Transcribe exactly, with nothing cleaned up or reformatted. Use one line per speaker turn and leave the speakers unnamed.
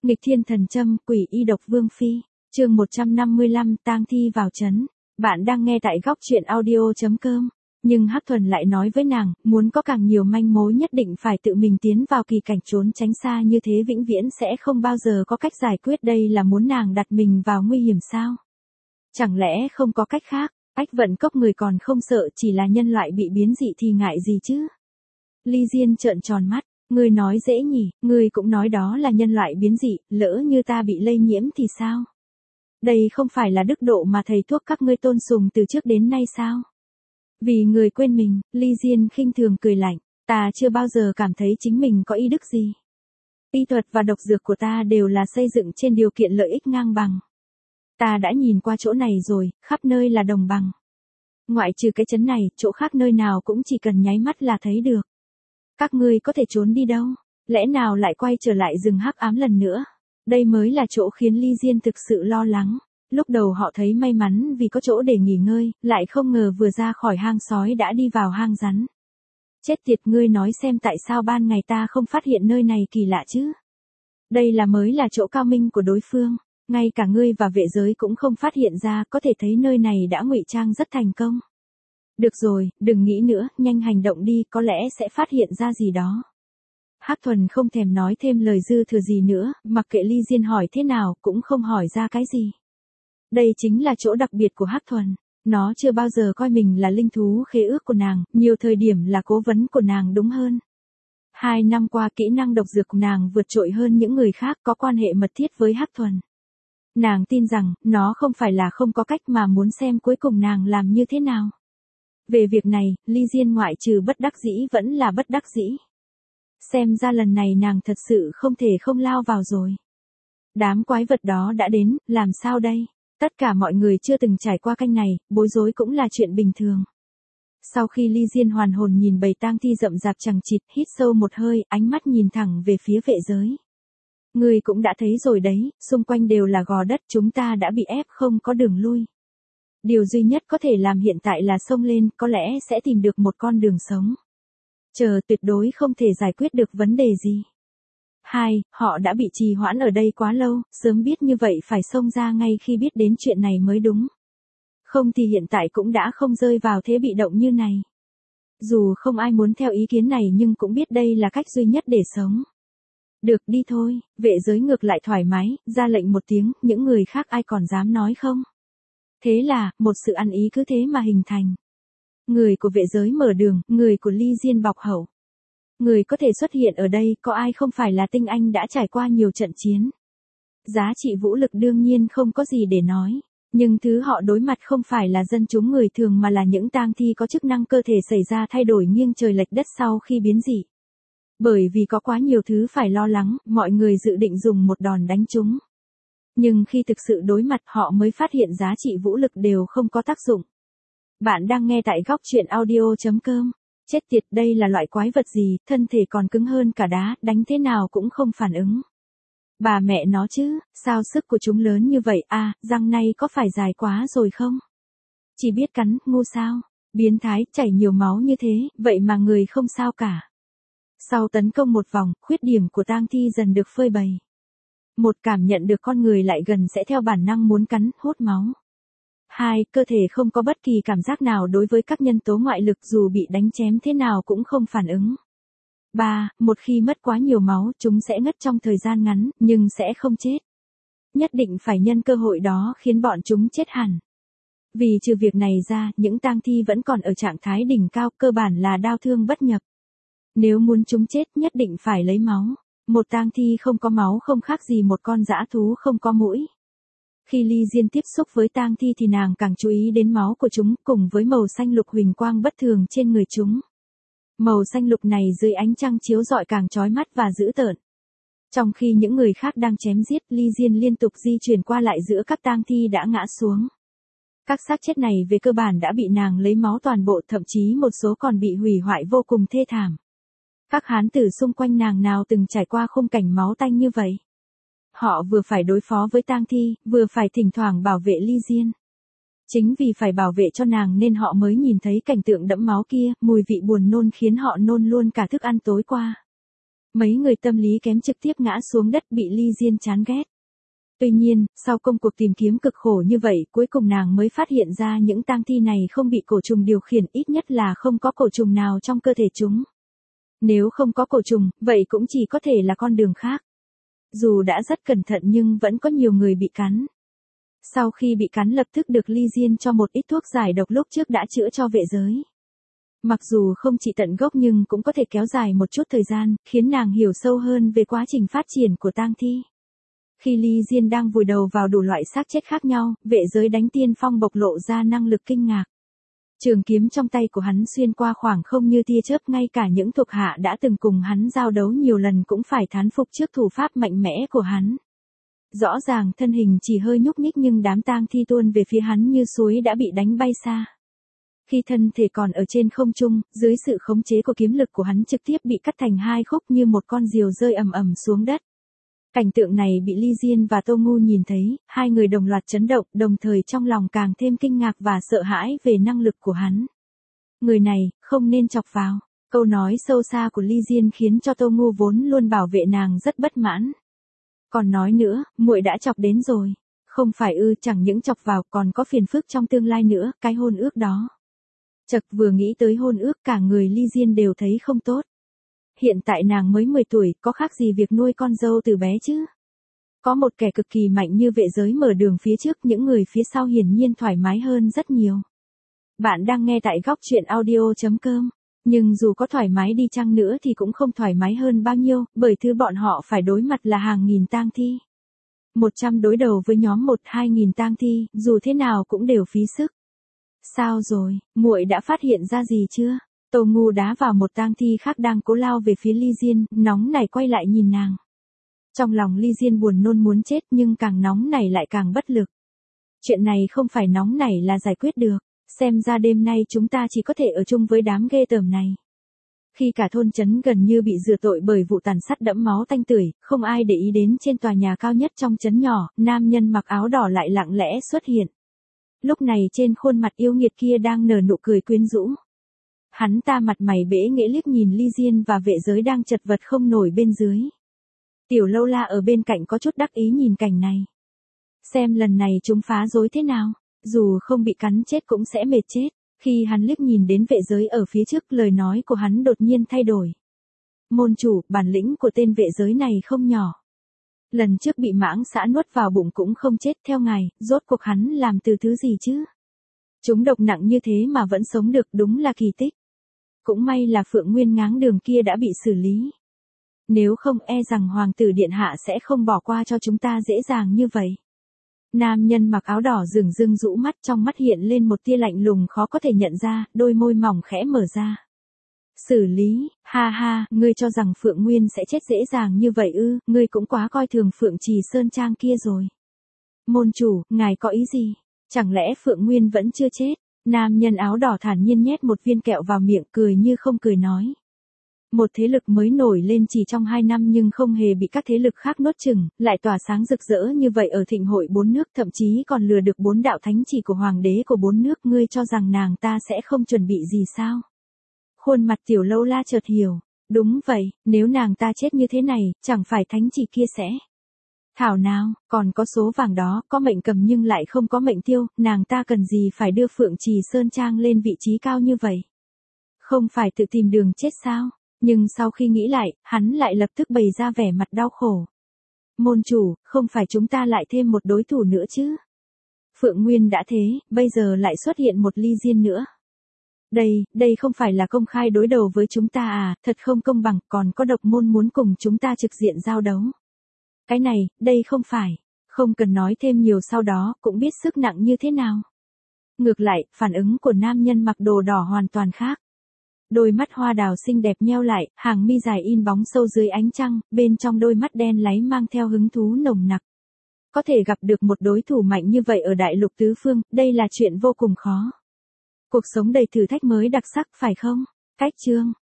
Nghịch thiên thần châm, quỷ y độc vương phi, chương một trăm năm mươi lăm, tang thi vào trấn. Bạn đang nghe tại góc truyện audio chấm com. Nhưng Hắc Thuần lại nói với nàng, muốn có càng nhiều manh mối nhất định phải tự mình tiến vào kỳ cảnh trốn tránh xa, như thế vĩnh viễn sẽ không bao giờ có cách giải quyết. Đây là muốn nàng đặt mình vào nguy hiểm sao? Chẳng lẽ không có cách khác? Ách vận cốc người còn không sợ, chỉ là nhân loại bị biến dị thì ngại gì chứ? Ly Diên trợn tròn mắt, ngươi nói dễ nhỉ, ngươi cũng nói đó là nhân loại biến dị, lỡ như ta bị lây nhiễm thì sao? Đây không phải là đức độ mà thầy thuốc các ngươi tôn sùng từ trước đến nay sao? Vì người quên mình, Ly Diên khinh thường cười lạnh, ta chưa bao giờ cảm thấy chính mình có y đức gì. Y thuật và độc dược của ta đều là xây dựng trên điều kiện lợi ích ngang bằng. Ta đã nhìn qua chỗ này rồi, khắp nơi là đồng bằng. Ngoại trừ cái trấn này, chỗ khác nơi nào cũng chỉ cần nháy mắt là thấy được. Các ngươi có thể trốn đi đâu? Lẽ nào lại quay trở lại rừng hắc ám lần nữa? Đây mới là chỗ khiến Ly Diên thực sự lo lắng. Lúc đầu họ thấy may mắn vì có chỗ để nghỉ ngơi, lại không ngờ vừa ra khỏi hang sói đã đi vào hang rắn. Chết tiệt, ngươi nói xem tại sao ban ngày ta không phát hiện nơi này kỳ lạ chứ? Đây là mới là chỗ cao minh của đối phương. Ngay cả ngươi và vệ giới cũng không phát hiện ra, có thể thấy nơi này đã ngụy trang rất thành công. Được rồi, đừng nghĩ nữa, nhanh hành động đi, có lẽ sẽ phát hiện ra gì đó. Hắc Thuần không thèm nói thêm lời dư thừa gì nữa, mặc kệ Ly Diên hỏi thế nào, cũng không hỏi ra cái gì. Đây chính là chỗ đặc biệt của Hắc Thuần. Nó chưa bao giờ coi mình là linh thú khế ước của nàng, nhiều thời điểm là cố vấn của nàng đúng hơn. Hai năm qua kỹ năng độc dược của nàng vượt trội hơn những người khác, có quan hệ mật thiết với Hắc Thuần. Nàng tin rằng, nó không phải là không có cách mà muốn xem cuối cùng nàng làm như thế nào. Về việc này, Ly Diên ngoại trừ bất đắc dĩ vẫn là bất đắc dĩ. Xem ra lần này nàng thật sự không thể không lao vào rồi. Đám quái vật đó đã đến, làm sao đây? Tất cả mọi người chưa từng trải qua canh này, bối rối cũng là chuyện bình thường. Sau khi Ly Diên hoàn hồn nhìn bầy tang thi rậm rạp chằng chịt, hít sâu một hơi, ánh mắt nhìn thẳng về phía vệ giới. Ngươi cũng đã thấy rồi đấy, xung quanh đều là gò đất, chúng ta đã bị ép không có đường lui. Điều duy nhất có thể làm hiện tại là xông lên, có lẽ sẽ tìm được một con đường sống. Chờ tuyệt đối không thể giải quyết được vấn đề gì. Hai, họ đã bị trì hoãn ở đây quá lâu, sớm biết như vậy phải xông ra ngay khi biết đến chuyện này mới đúng. Không thì hiện tại cũng đã không rơi vào thế bị động như này. Dù không ai muốn theo ý kiến này nhưng cũng biết đây là cách duy nhất để sống. Được, đi thôi, vệ giới ngược lại thoải mái, ra lệnh một tiếng, những người khác ai còn dám nói không? Thế là, một sự ăn ý cứ thế mà hình thành. Người của vệ giới mở đường, người của Ly Diên bọc hậu. Người có thể xuất hiện ở đây, có ai không phải là tinh anh đã trải qua nhiều trận chiến. Giá trị vũ lực đương nhiên không có gì để nói. Nhưng thứ họ đối mặt không phải là dân chúng người thường mà là những tang thi có chức năng cơ thể xảy ra thay đổi nghiêng trời lệch đất sau khi biến dị. Bởi vì có quá nhiều thứ phải lo lắng, mọi người dự định dùng một đòn đánh chúng. Nhưng khi thực sự đối mặt họ mới phát hiện giá trị vũ lực đều không có tác dụng. Bạn đang nghe tại góc truyện audio chấm com. Chết tiệt, đây là loại quái vật gì, thân thể còn cứng hơn cả đá, đánh thế nào cũng không phản ứng. Bà mẹ nó chứ, sao sức của chúng lớn như vậy à, răng này có phải dài quá rồi không? Chỉ biết cắn, ngu sao? Biến thái, chảy nhiều máu như thế, vậy mà người không sao cả. Sau tấn công một vòng, khuyết điểm của tang thi dần được phơi bày. Một, cảm nhận được con người lại gần sẽ theo bản năng muốn cắn, hút máu. Hai, cơ thể không có bất kỳ cảm giác nào đối với các nhân tố ngoại lực, dù bị đánh chém thế nào cũng không phản ứng. Ba, một khi mất quá nhiều máu, chúng sẽ ngất trong thời gian ngắn, nhưng sẽ không chết. Nhất định phải nhân cơ hội đó khiến bọn chúng chết hẳn. Vì trừ việc này ra, những tang thi vẫn còn ở trạng thái đỉnh cao, cơ bản là đao thương bất nhập. Nếu muốn chúng chết nhất định phải lấy máu. Một tang thi không có máu không khác gì một con dã thú không có mũi. Khi Ly Diên tiếp xúc với tang thi thì nàng càng chú ý đến máu của chúng cùng với màu xanh lục huỳnh quang bất thường trên người chúng. Màu xanh lục này dưới ánh trăng chiếu rọi càng chói mắt và dữ tợn. Trong khi những người khác đang chém giết, Ly Diên liên tục di chuyển qua lại giữa các tang thi đã ngã xuống. Các xác chết này về cơ bản đã bị nàng lấy máu toàn bộ, thậm chí một số còn bị hủy hoại vô cùng thê thảm. Các hán tử xung quanh nàng nào từng trải qua khung cảnh máu tanh như vậy. Họ vừa phải đối phó với tang thi, vừa phải thỉnh thoảng bảo vệ Ly Diên. Chính vì phải bảo vệ cho nàng nên họ mới nhìn thấy cảnh tượng đẫm máu kia, mùi vị buồn nôn khiến họ nôn luôn cả thức ăn tối qua. Mấy người tâm lý kém trực tiếp ngã xuống đất bị Ly Diên chán ghét. Tuy nhiên, sau công cuộc tìm kiếm cực khổ như vậy, cuối cùng nàng mới phát hiện ra những tang thi này không bị cổ trùng điều khiển, ít nhất là không có cổ trùng nào trong cơ thể chúng. Nếu không có cổ trùng, vậy cũng chỉ có thể là con đường khác. Dù đã rất cẩn thận nhưng vẫn có nhiều người bị cắn. Sau khi bị cắn lập tức được Ly Diên cho một ít thuốc giải độc lúc trước đã chữa cho vệ giới. Mặc dù không trị tận gốc nhưng cũng có thể kéo dài một chút thời gian, khiến nàng hiểu sâu hơn về quá trình phát triển của tang thi. Khi Ly Diên đang vùi đầu vào đủ loại xác chết khác nhau, vệ giới đánh tiên phong bộc lộ ra năng lực kinh ngạc. Trường kiếm trong tay của hắn xuyên qua khoảng không như tia chớp, ngay cả những thuộc hạ đã từng cùng hắn giao đấu nhiều lần cũng phải thán phục trước thủ pháp mạnh mẽ của hắn. Rõ ràng thân hình chỉ hơi nhúc nhích nhưng đám tang thi tuôn về phía hắn như suối đã bị đánh bay xa. Khi thân thể còn ở trên không trung, dưới sự khống chế của kiếm lực của hắn trực tiếp bị cắt thành hai khúc như một con diều rơi ầm ầm xuống đất. Cảnh tượng này bị Ly Diên và Tô Ngu nhìn thấy, hai người đồng loạt chấn động, đồng thời trong lòng càng thêm kinh ngạc và sợ hãi về năng lực của hắn. Người này, không nên chọc vào. Câu nói sâu xa của Ly Diên khiến cho Tô Ngu vốn luôn bảo vệ nàng rất bất mãn. Còn nói nữa, muội đã chọc đến rồi. Không phải ư, chẳng những chọc vào còn có phiền phức trong tương lai nữa, cái hôn ước đó. Chật vừa nghĩ tới hôn ước cả người Ly Diên đều thấy không tốt. Hiện tại nàng mới mười tuổi, có khác gì việc nuôi con dâu từ bé chứ? Có một kẻ cực kỳ mạnh như vệ giới mở đường phía trước, những người phía sau hiển nhiên thoải mái hơn rất nhiều. Bạn đang nghe tại góc truyện audio chấm com. Nhưng dù có thoải mái đi chăng nữa thì cũng không thoải mái hơn bao nhiêu, bởi thứ bọn họ phải đối mặt là hàng nghìn tang thi. Một trăm đối đầu với nhóm một hai nghìn tang thi, dù thế nào cũng đều phí sức. Sao rồi, muội đã phát hiện ra gì chưa? Tô Ngu đá vào một tang thi khác đang cố lao về phía Ly Diên, nóng nảy quay lại nhìn nàng. Trong lòng Ly Diên buồn nôn muốn chết nhưng càng nóng nảy lại càng bất lực. Chuyện này không phải nóng nảy là giải quyết được, xem ra đêm nay chúng ta chỉ có thể ở chung với đám ghê tởm này. Khi cả thôn trấn gần như bị rửa tội bởi vụ tàn sát đẫm máu tanh tưởi, không ai để ý đến trên tòa nhà cao nhất trong trấn nhỏ, nam nhân mặc áo đỏ lại lặng lẽ xuất hiện. Lúc này trên khuôn mặt yêu nghiệt kia đang nở nụ cười quyến rũ. Hắn ta mặt mày bẽ nghễ liếc nhìn Ly Diên và vệ giới đang chật vật không nổi bên dưới. Tiểu Lâu La ở bên cạnh có chút đắc ý nhìn cảnh này. Xem lần này chúng phá rối thế nào, dù không bị cắn chết cũng sẽ mệt chết. Khi hắn liếc nhìn đến vệ giới ở phía trước, lời nói của hắn đột nhiên thay đổi. Môn chủ, bản lĩnh của tên vệ giới này không nhỏ. Lần trước bị mãng xã nuốt vào bụng cũng không chết, theo ngài, rốt cuộc hắn làm từ thứ gì chứ? Chúng độc nặng như thế mà vẫn sống được, đúng là kỳ tích. Cũng may là Phượng Nguyên ngáng đường kia đã bị xử lý. Nếu không e rằng Hoàng tử Điện Hạ sẽ không bỏ qua cho chúng ta dễ dàng như vậy. Nam nhân mặc áo đỏ dửng dưng rũ mắt, trong mắt hiện lên một tia lạnh lùng khó có thể nhận ra, đôi môi mỏng khẽ mở ra. Xử lý, ha ha, ngươi cho rằng Phượng Nguyên sẽ chết dễ dàng như vậy ư, ngươi cũng quá coi thường Phượng Trì Sơn Trang kia rồi. Môn chủ, ngài có ý gì? Chẳng lẽ Phượng Nguyên vẫn chưa chết? Nam nhân áo đỏ thản nhiên nhét một viên kẹo vào miệng, cười như không cười nói. Một thế lực mới nổi lên chỉ trong hai năm nhưng không hề bị các thế lực khác nuốt chửng, lại tỏa sáng rực rỡ như vậy ở thịnh hội bốn nước, thậm chí còn lừa được bốn đạo thánh chỉ của hoàng đế của bốn nước, ngươi cho rằng nàng ta sẽ không chuẩn bị gì sao? Khuôn mặt Tiểu Lâu La chợt hiểu, đúng vậy, nếu nàng ta chết như thế này, chẳng phải thánh chỉ kia sẽ... Thảo nào, còn có số vàng đó, có mệnh cầm nhưng lại không có mệnh tiêu, nàng ta cần gì phải đưa Phượng Trì Sơn Trang lên vị trí cao như vậy? Không phải tự tìm đường chết sao? Nhưng sau khi nghĩ lại, hắn lại lập tức bày ra vẻ mặt đau khổ. Môn chủ, không phải chúng ta lại thêm một đối thủ nữa chứ? Phượng Nguyên đã thế, bây giờ lại xuất hiện một Ly Diên nữa. Đây, đây không phải là công khai đối đầu với chúng ta à, thật không công bằng, còn có độc môn muốn cùng chúng ta trực diện giao đấu. Cái này, đây không phải, không cần nói thêm nhiều, sau đó, cũng biết sức nặng như thế nào. Ngược lại, phản ứng của nam nhân mặc đồ đỏ hoàn toàn khác. Đôi mắt hoa đào xinh đẹp nheo lại, hàng mi dài in bóng sâu dưới ánh trăng, bên trong đôi mắt đen láy mang theo hứng thú nồng nặc. Có thể gặp được một đối thủ mạnh như vậy ở đại lục tứ phương, đây là chuyện vô cùng khó. Cuộc sống đầy thử thách mới đặc sắc phải không? Cách chương